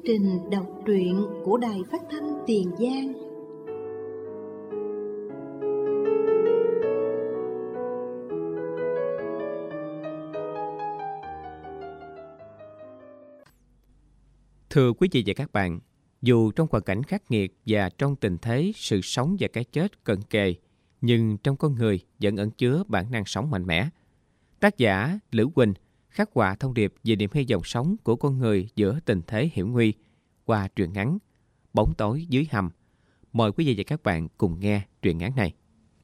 trình đọc truyện của Đài Phát thanh Tiền Giang. Thưa quý vị và các bạn, dù trong hoàn cảnh khắc nghiệt và trong tình thế sự sống và cái chết cận kề, nhưng trong con người vẫn ẩn chứa bản năng sống mạnh mẽ. Tác giả Lữ Quỳnh khắc họa thông điệp về niềm hy vọng sống của con người giữa tình thế hiểm nguy qua truyện ngắn Bóng tối dưới hầm. Mời quý vị và các bạn cùng nghe truyện ngắn này.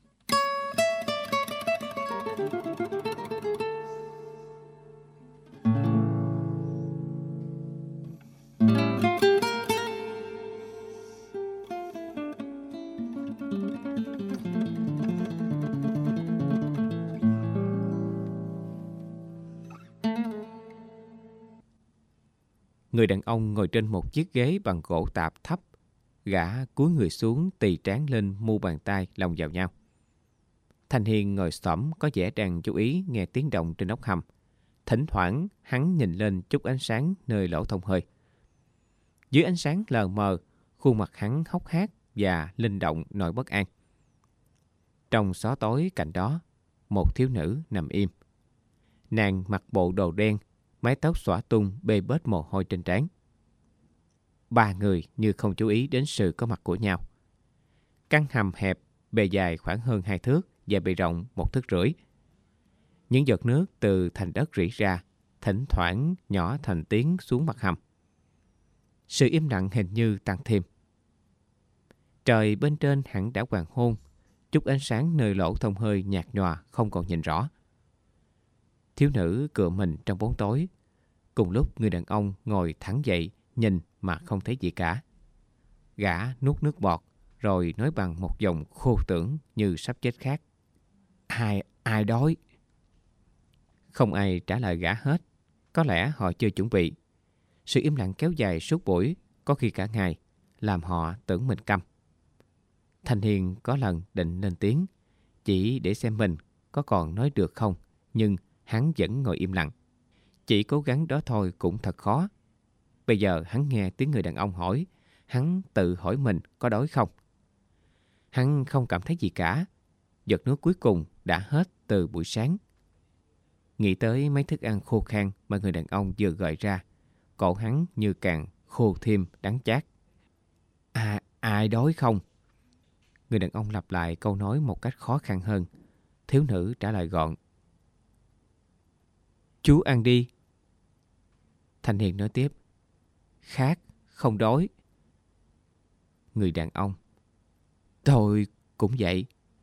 Người đàn ông ngồi trên một chiếc ghế bằng gỗ tạp thấp. Gã cúi người xuống, tì trán lên mu bàn tay lồng vào nhau. Thanh Hiên ngồi xổm có vẻ đang chú ý nghe tiếng động trên ốc hầm. Thỉnh thoảng hắn nhìn lên chút ánh sáng nơi lỗ thông hơi. Dưới ánh sáng lờ mờ, khuôn mặt hắn hốc hác và linh động nỗi bất an. Trong xó tối cạnh đó, một thiếu nữ nằm im. Nàng mặc bộ đồ đen, mái tóc xõa tung bê bết mồ hôi trên trán. Ba người như không chú ý đến sự có mặt của nhau. Căn hầm hẹp, bề dài khoảng hơn 2 thước và bề rộng 1,5 thước. Những giọt nước từ thành đất rỉ ra, thỉnh thoảng nhỏ thành tiếng xuống mặt hầm. Sự im lặng hình như tăng thêm. Trời bên trên hẳn đã hoàng hôn, chút ánh sáng nơi lỗ thông hơi nhạt nhòa không còn nhìn rõ. Thiếu nữ cựa mình trong bóng tối. Cùng lúc người đàn ông ngồi thẳng dậy, nhìn mà không thấy gì cả. Gã nuốt nước bọt, rồi nói bằng một giọng khô tưởng như sắp chết khát. Ai đói? Không ai trả lời gã hết. Có lẽ họ chưa chuẩn bị. Sự im lặng kéo dài suốt buổi, có khi cả ngày, làm họ tưởng mình câm. Thanh Hiên có lần định lên tiếng, chỉ để xem mình có còn nói được không, nhưng hắn vẫn ngồi im lặng. Chỉ cố gắng đó thôi cũng thật khó. Bây giờ hắn nghe tiếng người đàn ông hỏi, hắn tự hỏi mình có đói không. Hắn không cảm thấy gì cả. Giọt nước cuối cùng đã hết từ buổi sáng. Nghĩ tới mấy thức ăn khô khan mà người đàn ông vừa gợi ra, cổ hắn như càng khô thêm đắng chát. Ai đói không? Người đàn ông lặp lại câu nói một cách khó khăn hơn. Thiếu nữ trả lời gọn. Chú ăn đi. Thanh Hiền nói tiếp. Khát, không đói. Người đàn ông. Tôi cũng vậy.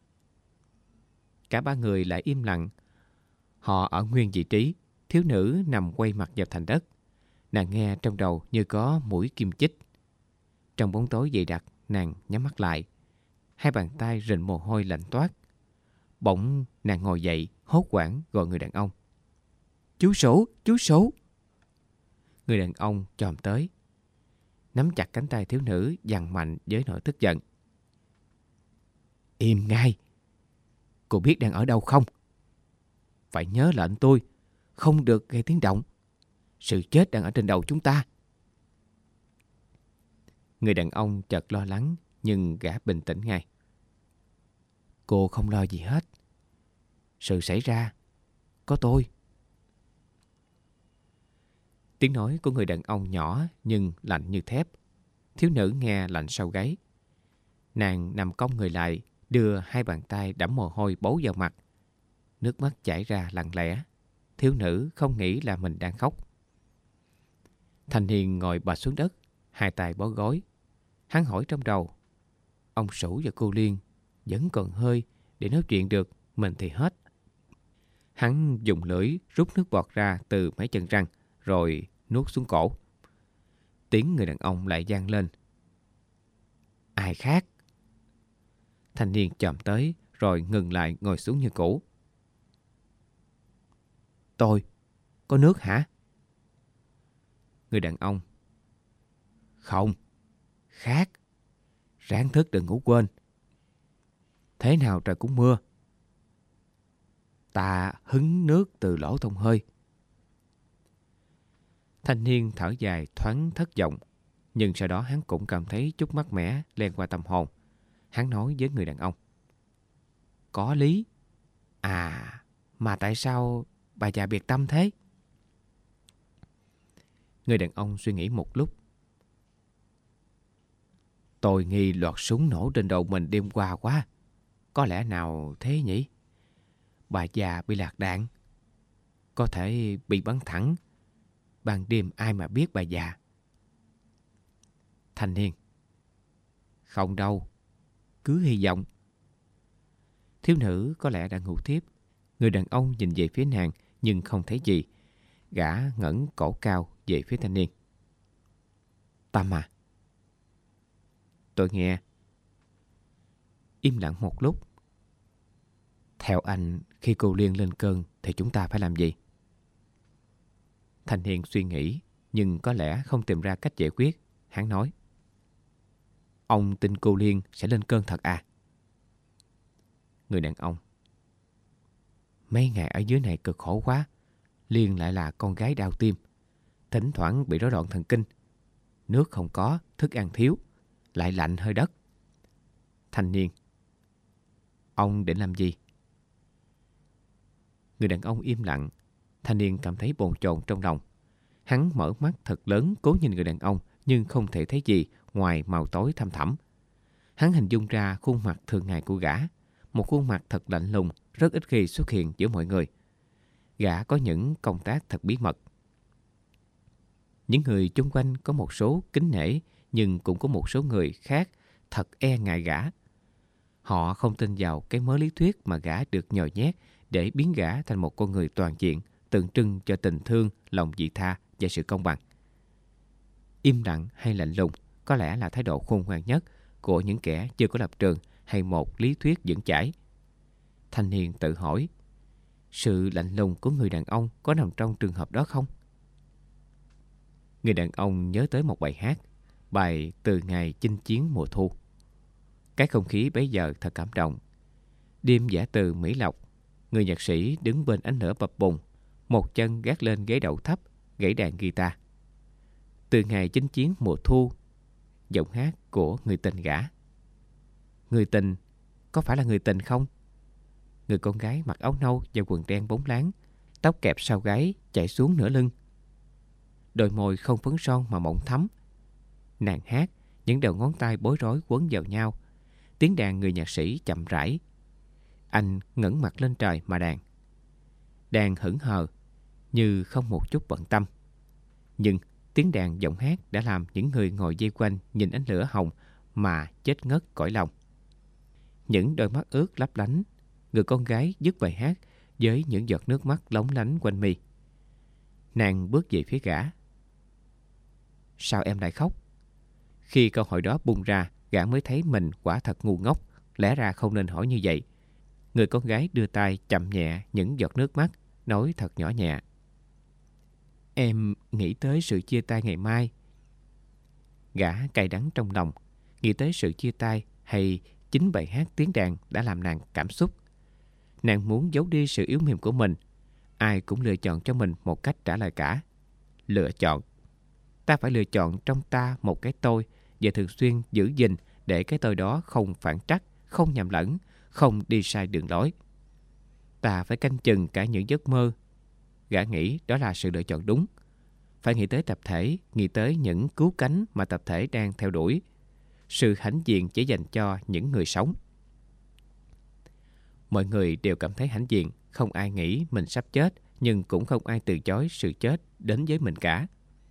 Cả ba người lại im lặng. Họ ở nguyên vị trí. Thiếu nữ nằm quay mặt vào thành đất. Nàng nghe trong đầu như có mũi kim chích. Trong bóng tối dày đặc, nàng nhắm mắt lại. Hai bàn tay rịn mồ hôi lạnh toát. Bỗng nàng ngồi dậy, hốt hoảng gọi người đàn ông. Chú Sủ. Người đàn ông chồm tới, nắm chặt cánh tay thiếu nữ, giằng mạnh với nỗi tức giận. Im ngay. Cô biết đang ở đâu không? Phải nhớ lệnh tôi, không được gây tiếng động. Sự chết đang ở trên đầu chúng ta. Người đàn ông chợt lo lắng, nhưng gã bình tĩnh ngay. Cô không lo gì hết. Sự xảy ra, có tôi. Tiếng nói của người đàn ông nhỏ nhưng lạnh như thép. Thiếu nữ nghe lạnh sau gáy. Nàng nằm cong người lại, đưa hai bàn tay đẫm mồ hôi bấu vào mặt. Nước mắt chảy ra lặng lẽ. Thiếu nữ không nghĩ là mình đang khóc. Thanh Hiền ngồi bệt xuống đất, hai tay bó gối. Hắn hỏi trong đầu. Ông Sủ và cô Liên vẫn còn hơi để nói chuyện được, mình thì hết. Hắn dùng lưỡi rút nước bọt ra từ mấy chân răng, rồi nuốt xuống cổ. Tiếng người đàn ông lại vang lên. Ai khác? Thanh niên chồm tới, rồi ngừng lại ngồi xuống như cũ. Tôi, có nước hả? Người đàn ông. Không, khác. Ráng thức đừng ngủ quên. Thế nào trời cũng mưa. Ta hứng nước từ lỗ thông hơi. Thanh niên thở dài thoáng thất vọng. Nhưng sau đó hắn cũng cảm thấy chút mát mẻ len qua tâm hồn. Hắn nói với người đàn ông: Có lý. À, mà tại sao bà già biệt tâm thế? Người đàn ông suy nghĩ một lúc. Tôi nghi loạt súng nổ trên đầu mình đêm qua quá. Có lẽ nào thế nhỉ? Bà già bị lạc đạn. Có thể bị bắn thẳng. Ban đêm ai mà biết bà già. Thanh niên: Không đâu. Cứ hy vọng. Thiếu nữ có lẽ đã ngủ thiếp. Người đàn ông nhìn về phía nàng nhưng không thấy gì. Gã ngẩng cổ cao về phía thanh niên. Tâm à? Tôi nghe. Im lặng một lúc. Theo anh, khi cô Liên lên cơn thì chúng ta phải làm gì? Thanh niên suy nghĩ nhưng có lẽ không tìm ra cách giải quyết. Hắn nói: Ông tin cô Liên sẽ lên cơn thật à? Người đàn ông: Mấy ngày ở dưới này cực khổ quá. Liên lại là con gái đau tim, thỉnh thoảng bị rối loạn thần kinh. Nước không có, thức ăn thiếu, lại lạnh hơi đất. Thanh niên: Ông định làm gì? Người đàn ông im lặng. Thanh niên cảm thấy bồn chồn trong lòng. Hắn mở mắt thật lớn cố nhìn người đàn ông nhưng không thể thấy gì ngoài màu tối thăm thẳm. Hắn hình dung ra khuôn mặt thường ngày của gã, một khuôn mặt thật lạnh lùng, rất ít khi xuất hiện giữa mọi người. Gã có những công tác thật bí mật. Những người chung quanh có một số kính nể, nhưng cũng có một số người khác thật e ngại gã. Họ không tin vào cái mớ lý thuyết mà gã được nhồi nhét để biến gã thành một con người toàn diện, tượng trưng cho tình thương, lòng vị tha và sự công bằng. Im lặng hay lạnh lùng có lẽ là thái độ khôn ngoan nhất của những kẻ chưa có lập trường hay một lý thuyết vững chãi. Thanh niên tự hỏi, sự lạnh lùng của người đàn ông có nằm trong trường hợp đó không? Người đàn ông nhớ tới một bài hát, bài Từ Ngày Chinh Chiến Mùa Thu. Cái không khí bấy giờ thật cảm động. Đêm Giã Từ Mỹ Lộc, người nhạc sĩ đứng bên ánh lửa bập bùng, một chân gác lên ghế đậu thấp, gãy đàn guitar. Từ Ngày Chinh Chiến Mùa Thu, giọng hát của người tình gã. Người tình, có phải là người tình không? Người con gái mặc áo nâu và quần đen bóng láng, tóc kẹp sau gáy chảy xuống nửa lưng. Đôi môi không phấn son mà mọng thắm. Nàng hát, những đầu ngón tay bối rối quấn vào nhau. Tiếng đàn người nhạc sĩ chậm rãi. Anh ngẩng mặt lên trời mà đàn. Đàn hững hờ, như không một chút bận tâm. Nhưng tiếng đàn giọng hát đã làm những người ngồi vây quanh nhìn ánh lửa hồng mà chết ngất cõi lòng. Những đôi mắt ướt lấp lánh, người con gái dứt bài hát với những giọt nước mắt lóng lánh quanh mi. Nàng bước về phía gã. Sao em lại khóc? Khi câu hỏi đó bung ra, gã mới thấy mình quả thật ngu ngốc, lẽ ra không nên hỏi như vậy. Người con gái đưa tay chậm nhẹ những giọt nước mắt, nói thật nhỏ nhẹ. Em nghĩ tới sự chia tay ngày mai. Gã cay đắng trong lòng, nghĩ tới sự chia tay hay chính bài hát tiếng đàn đã làm nàng cảm xúc. Nàng muốn giấu đi sự yếu mềm của mình. Ai cũng lựa chọn cho mình một cách trả lời cả. Lựa chọn. Ta phải lựa chọn trong ta một cái tôi và thường xuyên giữ gìn để cái tôi đó không phản trắc, không nhầm lẫn, không đi sai đường lối. Ta phải canh chừng cả những giấc mơ. Gã nghĩ đó là sự lựa chọn đúng. Phải nghĩ tới tập thể, nghĩ tới những cứu cánh mà tập thể đang theo đuổi. Sự hãnh diện chỉ dành cho những người sống. Mọi người đều cảm thấy hãnh diện, không ai nghĩ mình sắp chết, nhưng cũng không ai từ chối sự chết đến với mình cả.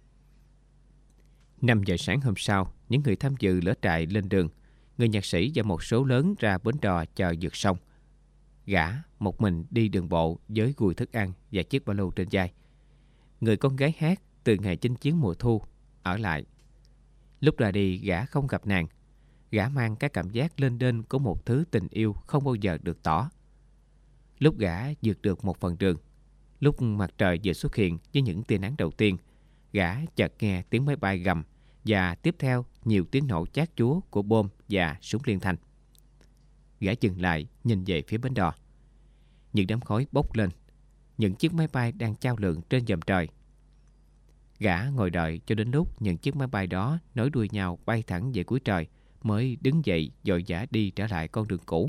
5 giờ sáng hôm sau, những người tham dự lửa trại lên đường. Người nhạc sĩ và một số lớn ra bến đò chờ vượt sông. Gã một mình đi đường bộ với gùi thức ăn và chiếc ba lô trên vai. Người con gái hát Từ Ngày Chinh Chiến Mùa Thu ở lại. Lúc ra đi gã không gặp nàng. Gã mang cái cảm giác lênh đênh của một thứ tình yêu không bao giờ được tỏ. Lúc gã vượt được một phần đường, lúc mặt trời vừa xuất hiện với những tia nắng đầu tiên, gã chợt nghe tiếng máy bay gầm và tiếp theo nhiều tiếng nổ chát chúa của bom và súng liên thanh. Gã dừng lại nhìn về phía bến đò. Những đám khói bốc lên, những chiếc máy bay đang chao lượn trên vòm trời. Gã ngồi đợi cho đến lúc những chiếc máy bay đó nối đuôi nhau bay thẳng về cuối trời mới đứng dậy vội vã đi trở lại con đường cũ.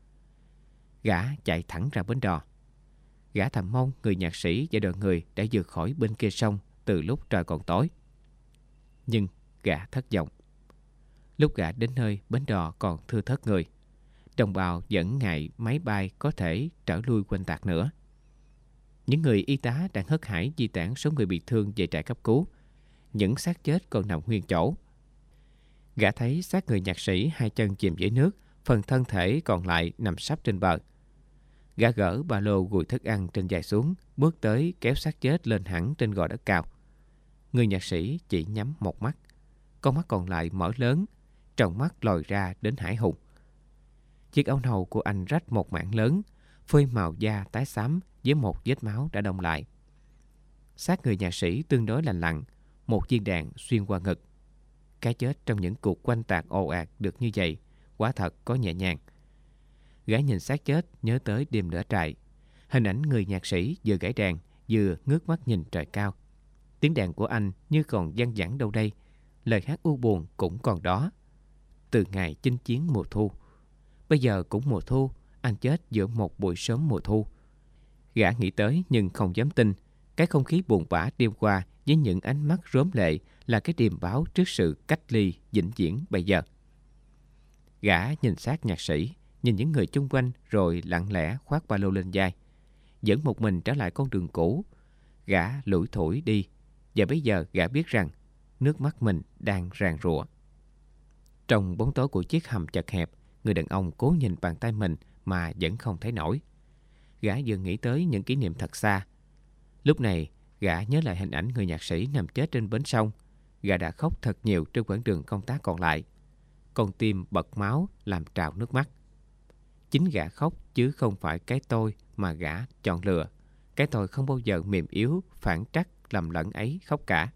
Gã chạy thẳng ra bến đò. Gã thầm mong người nhạc sĩ và đoàn người đã vượt khỏi bên kia sông từ lúc trời còn tối. Nhưng gã thất vọng. Lúc gã đến nơi bến đò còn thưa thớt người. Đồng bào vẫn ngại máy bay có thể trở lui quanh tạc nữa. Những người y tá đang hớt hải di tản số người bị thương về trại cấp cứu. Những xác chết còn nằm nguyên chỗ. Gã thấy xác người nhạc sĩ hai chân chìm dưới nước, phần thân thể còn lại nằm sấp trên bờ. Gã gỡ ba lô gùi thức ăn trên vai xuống, bước tới kéo xác chết lên hẳn trên gò đất cao. Người nhạc sĩ chỉ nhắm một mắt, con mắt còn lại mở lớn, tròng mắt lồi ra đến hải hùng. Chiếc áo nâu của anh rách một mảng lớn, phơi màu da tái xám với một vết máu đã đông lại. Xác người nhạc sĩ tương đối lành lặn, một viên đạn xuyên qua ngực. Cái chết trong những cuộc quanh tạc ồ ạt được như vậy, quả thật có nhẹ nhàng. Gã nhìn xác chết nhớ tới đêm lửa trại. Hình ảnh người nhạc sĩ vừa gãy đàn, vừa ngước mắt nhìn trời cao. Tiếng đàn của anh như còn văng vẳng đâu đây. Lời hát u buồn cũng còn đó. Từ ngày chinh chiến mùa thu. Bây giờ cũng mùa thu, anh chết giữa một buổi sớm mùa thu. Gã nghĩ tới nhưng không dám tin. Cái không khí buồn bã đêm qua với những ánh mắt rốm lệ là cái điềm báo trước sự cách ly vĩnh viễn bây giờ. Gã nhìn xác nhạc sĩ, nhìn những người chung quanh rồi lặng lẽ khoác ba lô lên vai, dẫn một mình trở lại con đường cũ. Gã lủi thủi đi, và bây giờ gã biết rằng nước mắt mình đang ràn rụa. Trong bóng tối của chiếc hầm chật hẹp, người đàn ông cố nhìn bàn tay mình mà vẫn không thấy nổi. Gã vừa nghĩ tới những kỷ niệm thật xa. Lúc này, gã nhớ lại hình ảnh người nhạc sĩ nằm chết trên bến sông. Gã đã khóc thật nhiều trên quãng đường công tác còn lại. Con tim bật máu làm trào nước mắt. Chính gã khóc chứ không phải cái tôi mà gã chọn lựa. Cái tôi không bao giờ mềm yếu, phản trắc, lầm lẫn ấy khóc cả.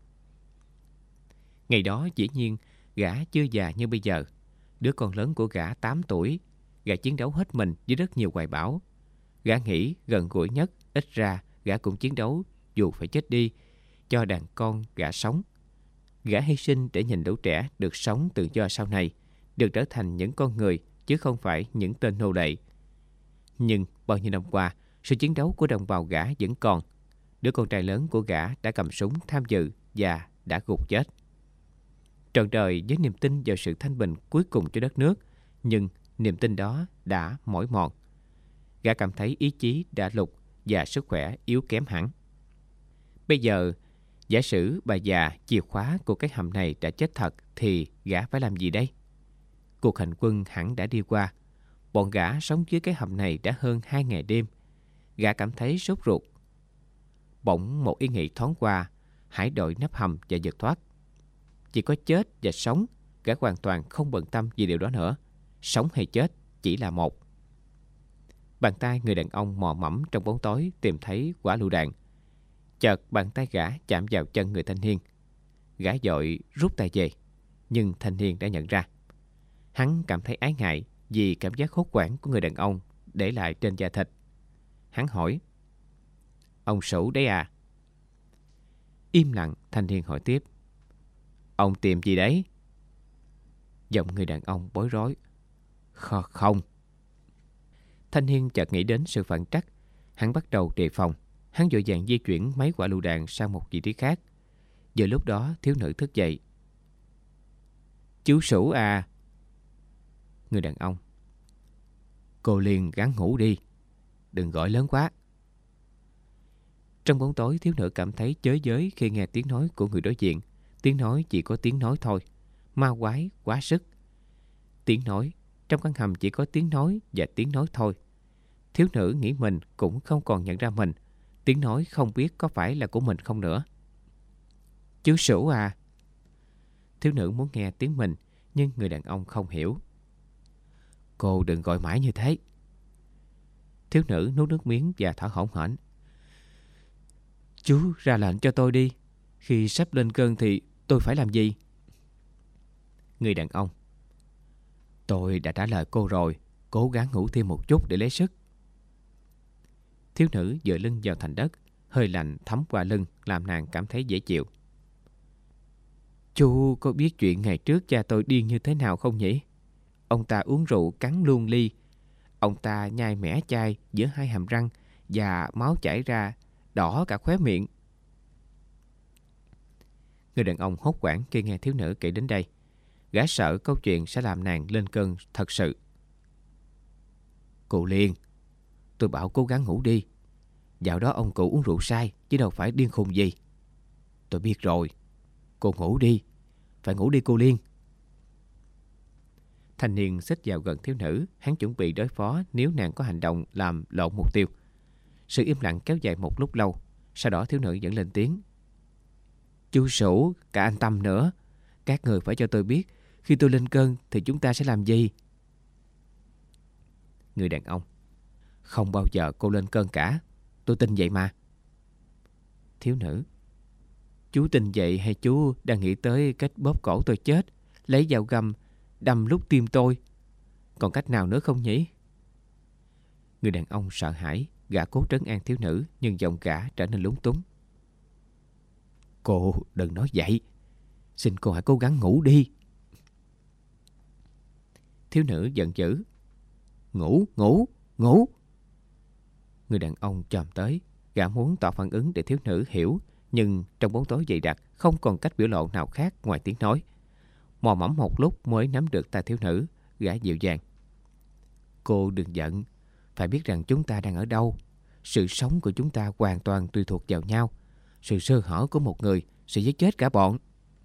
Ngày đó dĩ nhiên gã chưa già như bây giờ. Đứa con lớn của gã 8 tuổi. Gã chiến đấu hết mình với rất nhiều hoài bão. Gã nghĩ gần gũi nhất, ít ra gã cũng chiến đấu dù phải chết đi, cho đàn con gã sống. Gã hy sinh để nhìn lũ trẻ được sống tự do sau này, được trở thành những con người chứ không phải những tên nô lệ. Nhưng bao nhiêu năm qua, sự chiến đấu của đồng bào gã vẫn còn. Đứa con trai lớn của gã đã cầm súng tham dự và đã gục chết. Trọn đời với niềm tin vào sự thanh bình cuối cùng cho đất nước, nhưng niềm tin đó đã mỏi mòn. Gã cảm thấy ý chí đã lụt và sức khỏe yếu kém hẳn. Bây giờ, giả sử bà già chìa khóa của cái hầm này đã chết thật thì gã phải làm gì đây? Cuộc hành quân hẳn đã đi qua. Bọn gã sống dưới cái hầm này đã hơn 2 ngày đêm. Gã cảm thấy sốt ruột. Bỗng một ý nghĩ thoáng qua, hãy đội nắp hầm và vượt thoát. Chỉ có chết và sống, gã hoàn toàn không bận tâm về điều đó nữa. Sống hay chết chỉ là một. Bàn tay người đàn ông mò mẫm trong bóng tối tìm thấy quả lựu đạn. Chợt bàn tay gã chạm vào chân người thanh niên. Gã vội rút tay về, nhưng thanh niên đã nhận ra. Hắn cảm thấy ái ngại vì cảm giác hốt hoảng của người đàn ông để lại trên da thịt. Hắn hỏi: "Ông Sửu đấy à?" Im lặng, thanh niên hỏi tiếp: "Ông tìm gì đấy?" Giọng người đàn ông bối rối: Không." Thanh niên chợt nghĩ đến sự phản trắc. Hắn bắt đầu đề phòng. Hắn vội vàng di chuyển mấy quả lựu đạn sang một vị trí khác. Giờ lúc đó thiếu nữ thức dậy: "Chú Sửu à?" Người đàn ông: "Cô liền gắng ngủ đi, đừng gọi lớn quá." Trong bóng tối, thiếu nữ cảm thấy chới giới khi nghe tiếng nói của người đối diện. Tiếng nói chỉ có tiếng nói thôi, ma quái quá sức. Tiếng nói, trong căn hầm chỉ có tiếng nói và tiếng nói thôi. Thiếu nữ nghĩ mình cũng không còn nhận ra mình. Tiếng nói không biết có phải là của mình không nữa. "Chú Sửu à?" Thiếu nữ muốn nghe tiếng mình, nhưng người đàn ông không hiểu. "Cô đừng gọi mãi như thế." Thiếu nữ nuốt nước miếng và thở hổn hển. "Chú ra lệnh cho tôi đi. Khi sắp lên cơn thì tôi phải làm gì?" Người đàn ông: "Tôi đã trả lời cô rồi. Cố gắng ngủ thêm một chút để lấy sức." Thiếu nữ dựa lưng vào thành đất. Hơi lạnh thấm qua lưng làm nàng cảm thấy dễ chịu. Chú có biết chuyện ngày trước cha tôi điên như thế nào không nhỉ? Ông ta uống rượu cắn luôn ly. Ông ta nhai mẻ chai giữa hai hàm răng và máu chảy ra đỏ cả khóe miệng. Người đàn ông hốt hoảng khi nghe thiếu nữ kể đến đây. Gã sợ câu chuyện sẽ làm nàng lên cơn thật sự. Cô Liên, tôi bảo cố gắng ngủ đi. Dạo đó ông cụ uống rượu say chứ đâu phải điên khùng gì. Tôi biết rồi. Cô ngủ đi. Phải ngủ đi cô Liên. Thanh niên xích vào gần thiếu nữ. Hắn chuẩn bị đối phó nếu nàng có hành động làm lộn mục tiêu. Sự im lặng kéo dài một lúc lâu. Sau đó thiếu nữ vẫn lên tiếng. Chú Sủ, cả anh Tâm nữa. Các người phải cho tôi biết khi tôi lên cơn thì chúng ta sẽ làm gì? Người đàn ông. Không bao giờ cô lên cơn cả. Tôi tin vậy mà. Thiếu nữ. Chú tin vậy hay chú đang nghĩ tới cách bóp cổ tôi chết, lấy dao găm đâm lúc tim tôi? Còn cách nào nữa không nhỉ? Người đàn ông sợ hãi. Gã cố trấn an thiếu nữ, nhưng giọng gã trở nên lúng túng. Cô đừng nói vậy. Xin cô hãy cố gắng ngủ đi. Thiếu nữ giận dữ. Ngủ, ngủ, ngủ. Người đàn ông chồm tới. Gã muốn tỏ phản ứng để thiếu nữ hiểu, nhưng trong bóng tối dày đặc không còn cách biểu lộ nào khác ngoài tiếng nói. Mò mẫm một lúc mới nắm được tay thiếu nữ. Gã dịu dàng. Cô đừng giận. Phải biết rằng chúng ta đang ở đâu. Sự sống của chúng ta hoàn toàn tùy thuộc vào nhau. Sự sơ hở của một người sẽ giết chết cả bọn.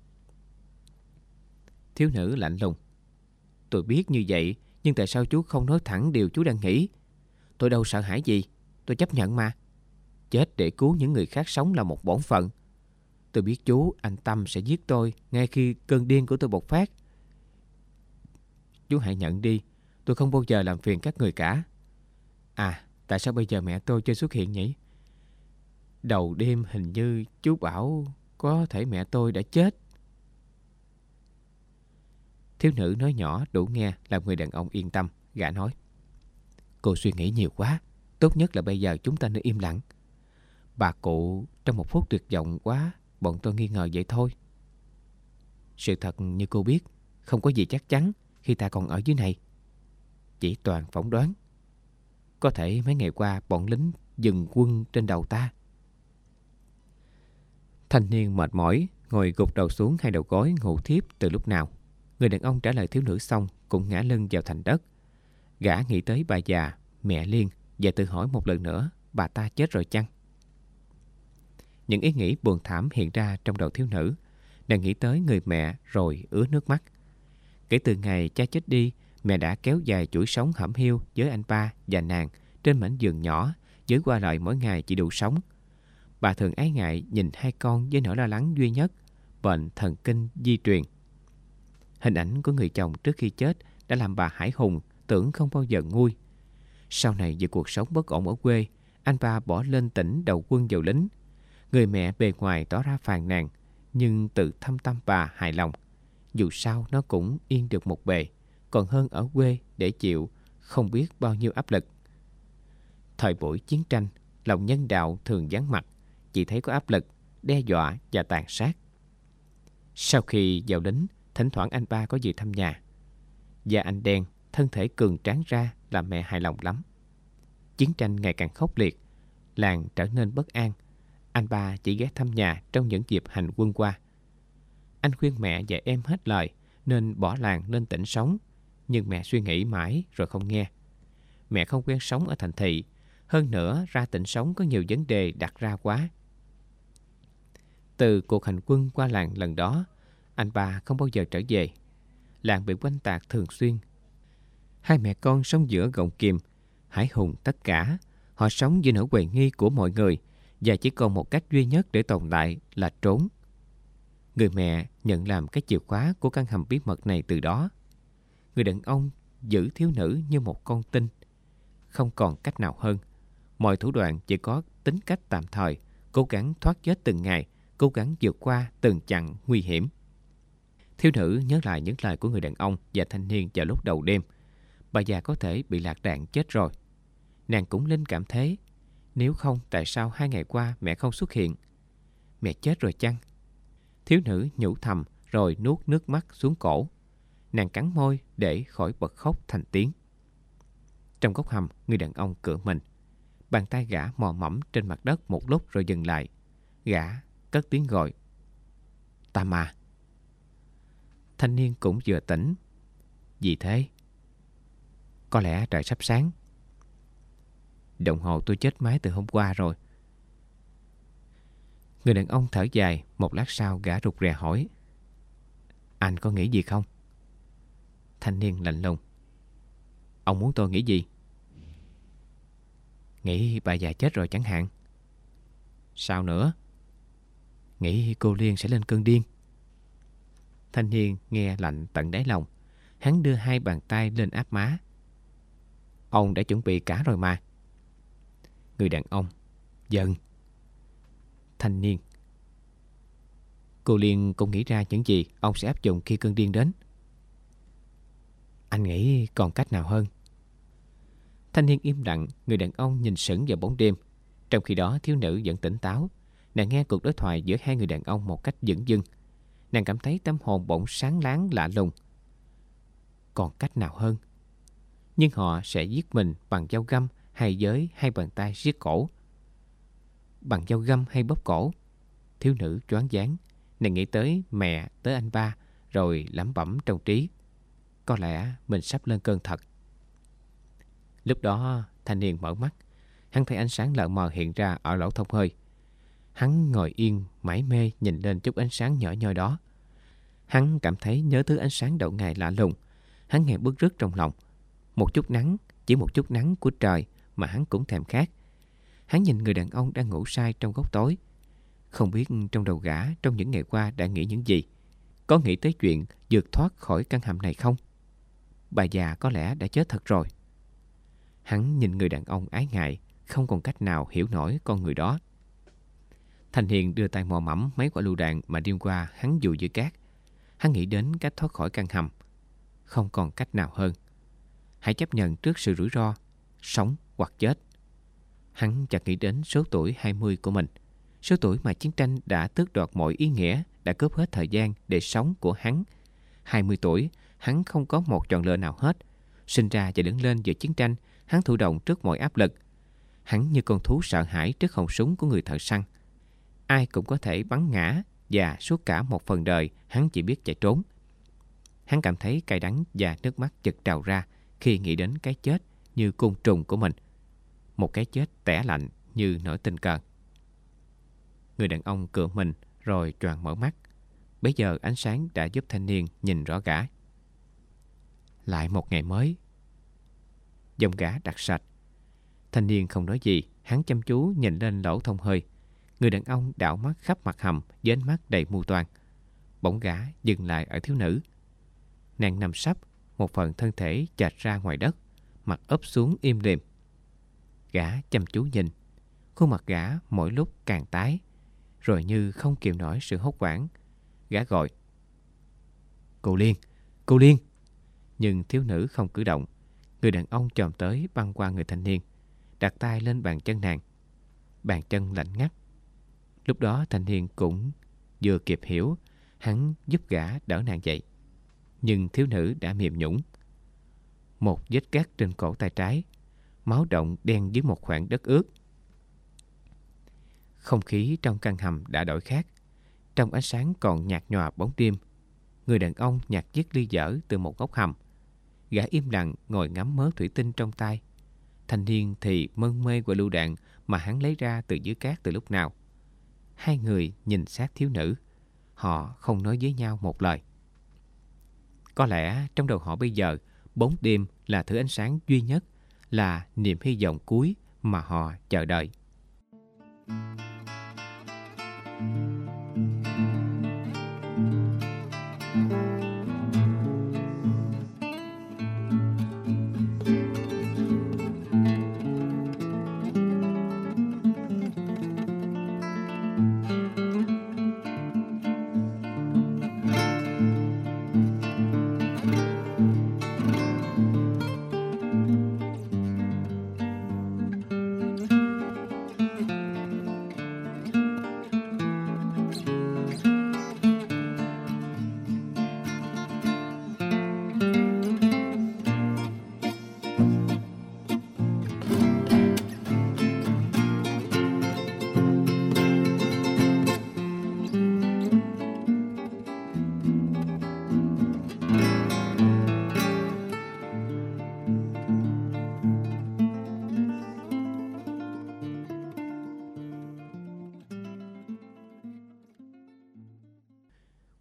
Thiếu nữ lạnh lùng. Tôi biết như vậy, nhưng tại sao chú không nói thẳng điều chú đang nghĩ? Tôi đâu sợ hãi gì. Tôi chấp nhận mà. Chết để cứu những người khác sống là một bổn phận. Tôi biết chú, anh Tâm sẽ giết tôi ngay khi cơn điên của tôi bộc phát. Chú hãy nhận đi. Tôi không bao giờ làm phiền các người cả. À, tại sao bây giờ mẹ tôi chưa xuất hiện nhỉ? Đầu đêm hình như chú bảo có thể mẹ tôi đã chết. Thiếu nữ nói nhỏ đủ nghe làm người đàn ông yên tâm. Gã nói. Cô suy nghĩ nhiều quá. Tốt nhất là bây giờ chúng ta nên im lặng. Bà cụ trong một phút tuyệt vọng quá, bọn tôi nghi ngờ vậy thôi. Sự thật như cô biết, không có gì chắc chắn khi ta còn ở dưới này. Chỉ toàn phỏng đoán. Có thể mấy ngày qua bọn lính dừng quân trên đầu ta. Thanh niên mệt mỏi ngồi gục đầu xuống hai đầu gối ngủ thiếp từ lúc nào. Người đàn ông trả lời thiếu nữ xong cũng ngã lưng vào thành đất. Gã nghĩ tới bà già, mẹ Liên và tự hỏi một lần nữa, bà ta chết rồi chăng? Những ý nghĩ buồn thảm hiện ra trong đầu thiếu nữ. Nàng nghĩ tới người mẹ rồi ứa nước mắt. Kể từ ngày cha chết đi, mẹ đã kéo dài chuỗi sống hẩm hiu với anh ba và nàng trên mảnh giường nhỏ với qua lại mỗi ngày chỉ đủ sống. Bà thường ái ngại nhìn hai con với nỗi lo lắng duy nhất, bệnh thần kinh di truyền. Hình ảnh của người chồng trước khi chết đã làm bà hãi hùng, tưởng không bao giờ nguôi. Sau này vì cuộc sống bất ổn ở quê, anh ba bỏ lên tỉnh đầu quân vào lính. Người mẹ bề ngoài tỏ ra phàn nàn, nhưng tự thâm tâm bà hài lòng. Dù sao nó cũng yên được một bề, còn hơn ở quê để chịu không biết bao nhiêu áp lực. Thời buổi chiến tranh, lòng nhân đạo thường vắng mặt, chỉ thấy có áp lực, đe dọa và tàn sát. Sau khi vào lính, thỉnh thoảng anh ba có về thăm nhà. Da anh đen, thân thể cường tráng ra làm mẹ hài lòng lắm. Chiến tranh ngày càng khốc liệt, làng trở nên bất an. Anh ba chỉ ghé thăm nhà trong những dịp hành quân qua. Anh khuyên mẹ và em hết lời nên bỏ làng lên tỉnh sống, nhưng mẹ suy nghĩ mãi rồi không nghe. Mẹ không quen sống ở thành thị, hơn nữa ra tỉnh sống có nhiều vấn đề đặt ra quá. Từ cuộc hành quân qua làng lần đó, anh ba không bao giờ trở về. Làng bị oanh tạc thường xuyên. Hai mẹ con sống giữa gọng kìm, hãi hùng tất cả. Họ sống dưới nỗi hoài nghi của mọi người, và chỉ còn một cách duy nhất để tồn tại là trốn. Người mẹ nhận làm cái chìa khóa của căn hầm bí mật này từ đó. Người đàn ông giữ thiếu nữ như một con tin. Không còn cách nào hơn. Mọi thủ đoạn chỉ có tính cách tạm thời, cố gắng thoát chết từng ngày, cố gắng vượt qua từng chặng nguy hiểm. Thiếu nữ nhớ lại những lời của người đàn ông và thanh niên vào lúc đầu đêm. Bà già có thể bị lạc đạn chết rồi. Nàng cũng linh cảm thế. Nếu không, tại sao 2 ngày qua mẹ không xuất hiện? Mẹ chết rồi chăng? Thiếu nữ nhủ thầm rồi nuốt nước mắt xuống cổ. Nàng cắn môi để khỏi bật khóc thành tiếng. Trong góc hầm, người đàn ông cựa mình. Bàn tay gã mò mẫm trên mặt đất một lúc rồi dừng lại. Gã cất tiếng gọi: "Tam à." Thanh niên cũng vừa tỉnh. "Gì thế?" "Có lẽ trời sắp sáng." "Đồng hồ tôi chết máy từ hôm qua rồi." Người đàn ông thở dài. Một lát sau gã rụt rè hỏi: "Anh có nghĩ gì không?" Thanh niên lạnh lùng: "Ông muốn tôi nghĩ gì?" "Nghĩ bà già chết rồi chẳng hạn." "Sao nữa?" "Nghĩ cô Liên sẽ lên cơn điên." Thanh niên nghe lạnh tận đáy lòng. Hắn đưa hai bàn tay lên áp má. "Ông đã chuẩn bị cả rồi mà." Người đàn ông: "Dần." Thanh niên: "Cô Liên cũng nghĩ ra những gì ông sẽ áp dụng khi cơn điên đến." "Anh nghĩ còn cách nào hơn?" Thanh niên im lặng. Người đàn ông nhìn sững vào bóng đêm. Trong khi đó thiếu nữ vẫn tỉnh táo. Nàng nghe cuộc đối thoại giữa hai người đàn ông một cách dửng dưng. Nàng cảm thấy tâm hồn bỗng sáng láng lạ lùng. Còn cách nào hơn? Nhưng họ sẽ giết mình bằng dao găm hay với hai bàn tay siết cổ? Bằng dao găm hay bóp cổ? Thiếu nữ choáng váng. Nàng nghĩ tới mẹ, tới anh ba, rồi lẩm bẩm trong trí: có lẽ mình sắp lên cơn thật. Lúc đó thanh niên mở mắt. Hắn thấy ánh sáng lờ mờ hiện ra ở lỗ thông hơi. Hắn ngồi yên mải mê nhìn lên chút ánh sáng nhỏ nhoi đó. Hắn cảm thấy nhớ tới ánh sáng đầu ngày lạ lùng. Hắn nghe bứt rứt trong lòng. Một chút nắng, chỉ một chút nắng của trời mà hắn cũng thèm khát. Hắn nhìn người đàn ông đang ngủ say trong góc tối. Không biết trong đầu gã trong những ngày qua đã nghĩ những gì. Có nghĩ tới chuyện vượt thoát khỏi căn hầm này không? Bà già có lẽ đã chết thật rồi. Hắn nhìn người đàn ông ái ngại, không còn cách nào hiểu nổi con người đó. Thanh niên đưa tay mò mẫm mấy quả lựu đạn mà đêm qua hắn dụ dưới cát. Hắn nghĩ đến cách thoát khỏi căn hầm. Không còn cách nào hơn. Hãy chấp nhận trước sự rủi ro, sống hoặc chết. Hắn chợt nghĩ đến số tuổi 20 của mình. Số tuổi mà chiến tranh đã tước đoạt mọi ý nghĩa, đã cướp hết thời gian để sống của hắn. 20 tuổi, hắn không có một chọn lựa nào hết. Sinh ra và lớn lên giữa chiến tranh, hắn thụ động trước mọi áp lực. Hắn như con thú sợ hãi trước họng súng của người thợ săn. Ai cũng có thể bắn ngã, và suốt cả một phần đời hắn chỉ biết chạy trốn. Hắn cảm thấy cay đắng và nước mắt chực trào ra khi nghĩ đến cái chết như côn trùng của mình. Một cái chết tẻ lạnh như nỗi tình cờ. Người đàn ông cựa mình rồi choàng mở mắt. Bấy giờ ánh sáng đã giúp thanh niên nhìn rõ gã. Lại một ngày mới. Giọng gã đặc sạch. Thanh niên không nói gì. Hắn chăm chú nhìn lên lỗ thông hơi. Người đàn ông đảo mắt khắp mặt hầm với ánh mắt đầy mưu toan. Bỗng gã dừng lại ở thiếu nữ. Nàng nằm sấp, một phần thân thể chạch ra ngoài đất, mặt úp xuống im lìm. Gã chăm chú nhìn. Khuôn mặt gã mỗi lúc càng tái, rồi như không kiềm nổi sự hốt hoảng. Gã gọi: Cô Liên! Cô Liên! Nhưng thiếu nữ không cử động. Người đàn ông chồm tới băng qua người thanh niên, đặt tay lên bàn chân nàng. Bàn chân lạnh ngắt. Lúc đó thanh niên cũng vừa kịp hiểu. Hắn giúp gã đỡ nàng dậy. Nhưng thiếu nữ đã mềm nhũn. Một vết cắt trên cổ tay trái, máu động đen dưới một khoảng đất ướt. Không khí trong căn hầm đã đổi khác. Trong ánh sáng còn nhạt nhòa bóng đêm, người đàn ông nhặt chiếc ly dở từ một góc hầm. Gã im lặng ngồi ngắm mớ thủy tinh trong tay. Thanh niên thì mân mê quả lựu đạn mà hắn lấy ra từ dưới cát từ lúc nào. Hai người nhìn sát thiếu nữ. Họ không nói với nhau một lời. Có lẽ trong đầu họ bây giờ, bóng đêm là thứ ánh sáng duy nhất, là niềm hy vọng cuối mà họ chờ đợi.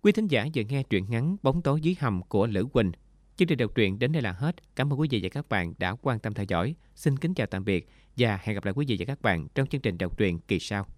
Quý thính giả vừa nghe truyện ngắn Bóng tối dưới hầm của Lữ Quỳnh. Chương trình đọc truyện đến đây là hết. Cảm ơn quý vị và các bạn đã quan tâm theo dõi. Xin kính chào tạm biệt và hẹn gặp lại quý vị và các bạn trong chương trình đọc truyện kỳ sau.